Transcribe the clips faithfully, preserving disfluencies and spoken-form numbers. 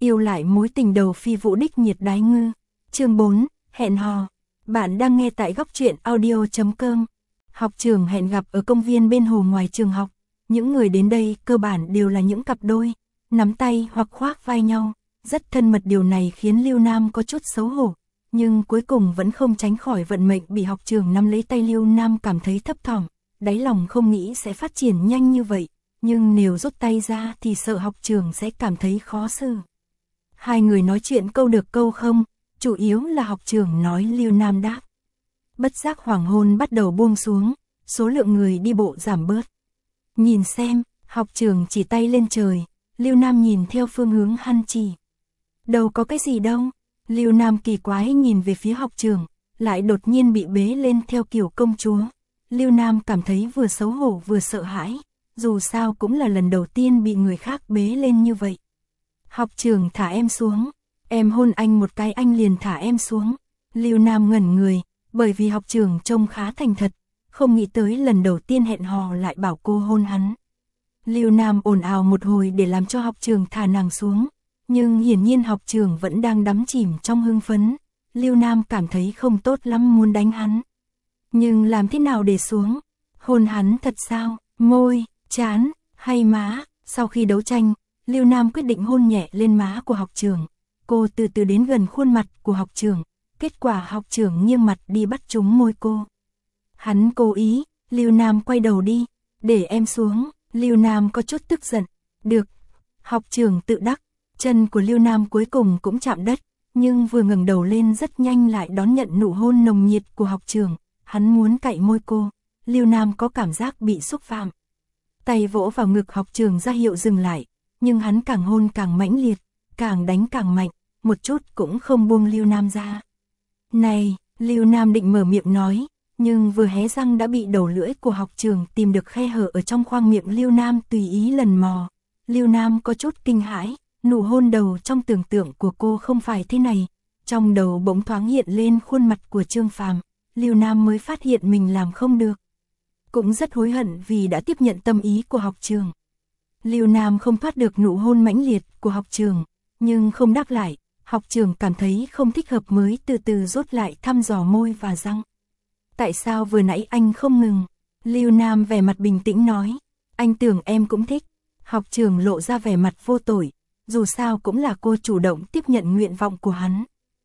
Yêu lại mối tình đầu phi vũ đích nhiệt đái ngư. Chương bốn, hẹn hò. Bạn đang nghe tại góc truyện audio chấm com. Học trường hẹn gặp ở công viên bên hồ ngoài trường học. Những người đến đây cơ bản đều là những cặp đôi, nắm tay hoặc khoác vai nhau. Rất thân mật, điều này khiến Lưu Nam có chút xấu hổ. Nhưng cuối cùng vẫn không tránh khỏi vận mệnh bị học trường nắm lấy tay. Lưu Nam cảm thấy thấp thỏm, đáy lòng không nghĩ sẽ phát triển nhanh như vậy. Nhưng nếu rút tay ra thì sợ học trường sẽ cảm thấy khó xử. Hai người nói chuyện câu được câu không, chủ yếu là học trường nói Lưu Nam đáp. Bất giác hoàng hôn bắt đầu buông xuống, số lượng người đi bộ giảm bớt. Nhìn xem, học trường chỉ tay lên trời, Lưu Nam nhìn theo phương hướng hắn chỉ. Đâu có cái gì đâu. Lưu Nam kỳ quái nhìn về phía học trường, lại đột nhiên bị bế lên theo kiểu công chúa. Lưu Nam cảm thấy vừa xấu hổ vừa sợ hãi, dù sao cũng là lần đầu tiên bị người khác bế lên như vậy. Học trường thả em xuống, em hôn anh một cái anh liền thả em xuống. Lưu Nam ngẩn người, bởi vì học trường trông khá thành thật, không nghĩ tới lần đầu tiên hẹn hò lại bảo cô hôn hắn. Lưu Nam ồn ào một hồi để làm cho học trường thả nàng xuống, nhưng hiển nhiên học trường vẫn đang đắm chìm trong hưng phấn. Lưu Nam cảm thấy không tốt lắm, muốn đánh hắn. Nhưng làm thế nào để xuống? Hôn hắn thật sao? Môi, trán, hay má? Sau khi đấu tranh, Lưu Nam quyết định hôn nhẹ lên má của học trường. Cô từ từ đến gần khuôn mặt của học trường. Kết quả học trường nghiêng mặt đi bắt trúng môi cô. Hắn cố ý. Lưu Nam quay đầu đi. Để em xuống. Lưu Nam có chút tức giận. Được. Học trường tự đắc. Chân của Lưu Nam cuối cùng cũng chạm đất. Nhưng vừa ngẩng đầu lên rất nhanh lại đón nhận nụ hôn nồng nhiệt của học trường. Hắn muốn cạy môi cô. Lưu Nam có cảm giác bị xúc phạm. Tay vỗ vào ngực học trường ra hiệu dừng lại. Nhưng hắn càng hôn càng mãnh liệt, càng đánh càng mạnh, một chút cũng không buông Lưu Nam ra. Này, Lưu Nam định mở miệng nói, nhưng vừa hé răng đã bị đầu lưỡi của học trường tìm được khe hở ở trong khoang miệng Lưu Nam tùy ý lần mò. Lưu Nam có chút kinh hãi, nụ hôn đầu trong tưởng tượng của cô không phải thế này. Trong đầu bỗng thoáng hiện lên khuôn mặt của Trương Phàm, Lưu Nam mới phát hiện mình làm không được. Cũng rất hối hận vì đã tiếp nhận tâm ý của học trường. Lưu Nam không thoát được nụ hôn mãnh liệt của học trường, nhưng không đáp lại. Học trường cảm thấy không thích hợp mới từ từ rút lại thăm dò môi và răng. Tại sao vừa nãy anh không ngừng? Lưu Nam vẻ mặt bình tĩnh nói. Anh tưởng em cũng thích. Học trường lộ ra vẻ mặt vô tội. Dù sao cũng là cô chủ động tiếp nhận nguyện vọng của hắn.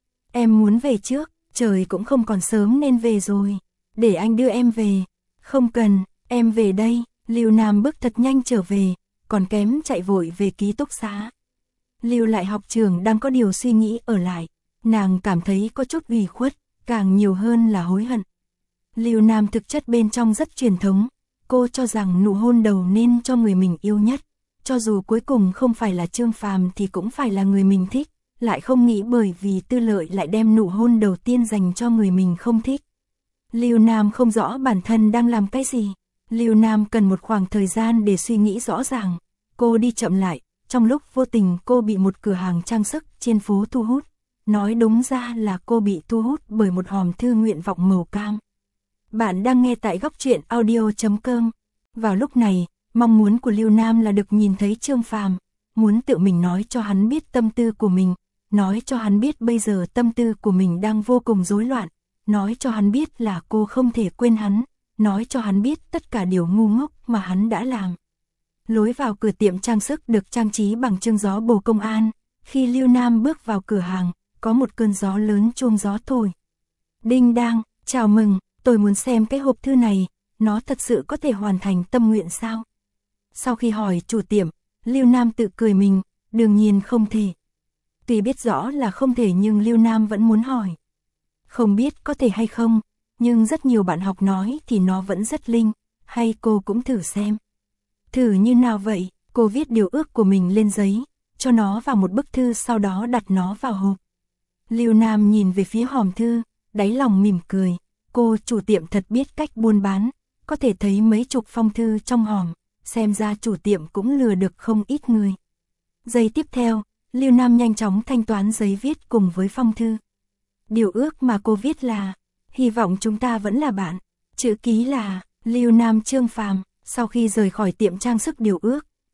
Em muốn về trước, trời cũng không còn sớm nên về rồi. Để anh đưa em về. Không cần, em về đây. Lưu Nam bước thật nhanh trở về, còn kém chạy vội về ký túc xá. Lưu lại học trường đang có điều suy nghĩ ở lại, nàng cảm thấy có chút ủy khuất, càng nhiều hơn là hối hận. Lưu Nam thực chất bên trong rất truyền thống, cô cho rằng nụ hôn đầu nên cho người mình yêu nhất, cho dù cuối cùng không phải là Trương Phàm thì cũng phải là người mình thích, lại không nghĩ bởi vì tư lợi lại đem nụ hôn đầu tiên dành cho người mình không thích. Lưu Nam không rõ bản thân đang làm cái gì. Lưu Nam cần một khoảng thời gian để suy nghĩ rõ ràng. Cô đi chậm lại, trong lúc vô tình cô bị một cửa hàng trang sức trên phố thu hút. Nói đúng ra là cô bị thu hút bởi một hòm thư nguyện vọng màu cam. Bạn đang nghe tại góc truyện audio chấm com. Vào lúc này, mong muốn của Lưu Nam là được nhìn thấy Trương Phàm, muốn tự mình nói cho hắn biết tâm tư của mình, nói cho hắn biết bây giờ tâm tư của mình đang vô cùng rối loạn, nói cho hắn biết là cô không thể quên hắn. Nói cho hắn biết tất cả điều ngu ngốc mà hắn đã làm. Lối vào cửa tiệm trang sức được trang trí bằng chương gió bồ công an. Khi Lưu Nam bước vào cửa hàng, có một cơn gió lớn chuông gió thổi. Đinh đang, chào mừng, tôi muốn xem cái hộp thư này, nó thật sự có thể hoàn thành tâm nguyện sao? Sau khi hỏi chủ tiệm, Lưu Nam tự cười mình, đương nhiên không thể. Tuy biết rõ là không thể nhưng Lưu Nam vẫn muốn hỏi. Không biết có thể hay không, nhưng rất nhiều bạn học nói thì nó vẫn rất linh, hay cô cũng thử xem. Thử như nào vậy? Cô viết điều ước của mình lên giấy, cho nó vào một bức thư sau đó đặt nó vào hộp. Lưu Nam nhìn về phía hòm thư, đáy lòng mỉm cười. Cô chủ tiệm thật biết cách buôn bán, có thể thấy mấy chục phong thư trong hòm, xem ra chủ tiệm cũng lừa được không ít người. Giây tiếp theo, Lưu Nam nhanh chóng thanh toán giấy viết cùng với phong thư. Điều ước mà cô viết là hy vọng chúng ta vẫn là bạn. Chữ ký là Lưu Nam Trương Phàm. Sau khi rời khỏi tiệm trang sức điều ước,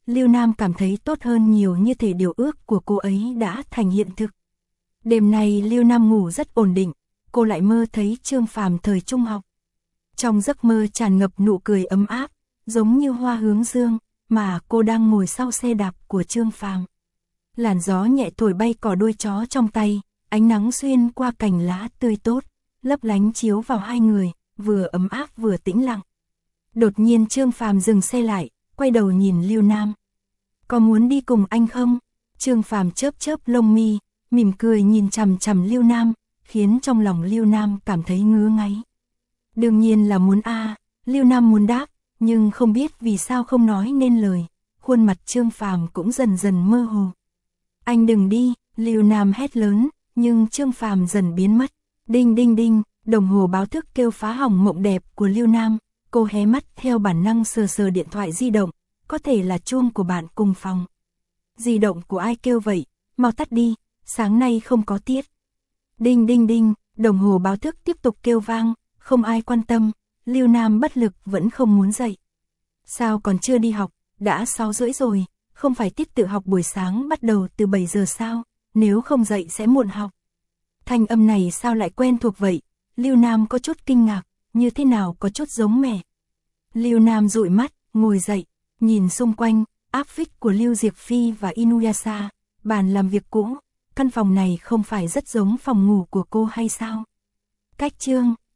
Lưu Nam cảm thấy tốt hơn nhiều, như thể điều ước của cô ấy đã thành hiện thực. Đêm nay Lưu Nam ngủ rất ổn định, cô lại mơ thấy Trương Phàm thời trung học. Trong giấc mơ tràn ngập nụ cười ấm áp, giống như hoa hướng dương, mà cô đang ngồi sau xe đạp của Trương Phàm. Làn gió nhẹ thổi bay cỏ đuôi chó trong tay, ánh nắng xuyên qua cành lá tươi tốt, lấp lánh chiếu vào hai người, vừa ấm áp vừa tĩnh lặng. Đột nhiên Trương Phàm dừng xe lại, quay đầu nhìn Lưu Nam. Có muốn đi cùng anh không? Trương Phàm chớp chớp lông mi, mỉm cười nhìn chằm chằm Lưu Nam, khiến trong lòng Lưu Nam cảm thấy ngứa ngáy. Đương nhiên là muốn a, à, Lưu Nam muốn đáp, nhưng không biết vì sao không nói nên lời, khuôn mặt Trương Phàm cũng dần dần mơ hồ. Anh đừng đi, Lưu Nam hét lớn, nhưng Trương Phàm dần biến mất. Đinh đinh đinh, đồng hồ báo thức kêu phá hỏng mộng đẹp của Lưu Nam, cô hé mắt theo bản năng sờ sờ điện thoại di động, có thể là chuông của bạn cùng phòng. Di động của ai kêu vậy, mau tắt đi, sáng nay không có tiết. Đinh đinh đinh, đồng hồ báo thức tiếp tục kêu vang, không ai quan tâm, Lưu Nam bất lực vẫn không muốn dậy. Sao còn chưa đi học, đã sáu rưỡi rồi, không phải tiết tự học buổi sáng bắt đầu từ bảy giờ sao, nếu không dậy sẽ muộn học. Thanh âm này sao lại quen thuộc vậy, Lưu Nam có chút kinh ngạc, như thế nào có chút giống mẹ. Lưu Nam dụi mắt, ngồi dậy, nhìn xung quanh, áp phích của Lưu Diệp Phi và Inuyasha, bàn làm việc cũ, căn phòng này không phải rất giống phòng ngủ của cô hay sao? Cách chương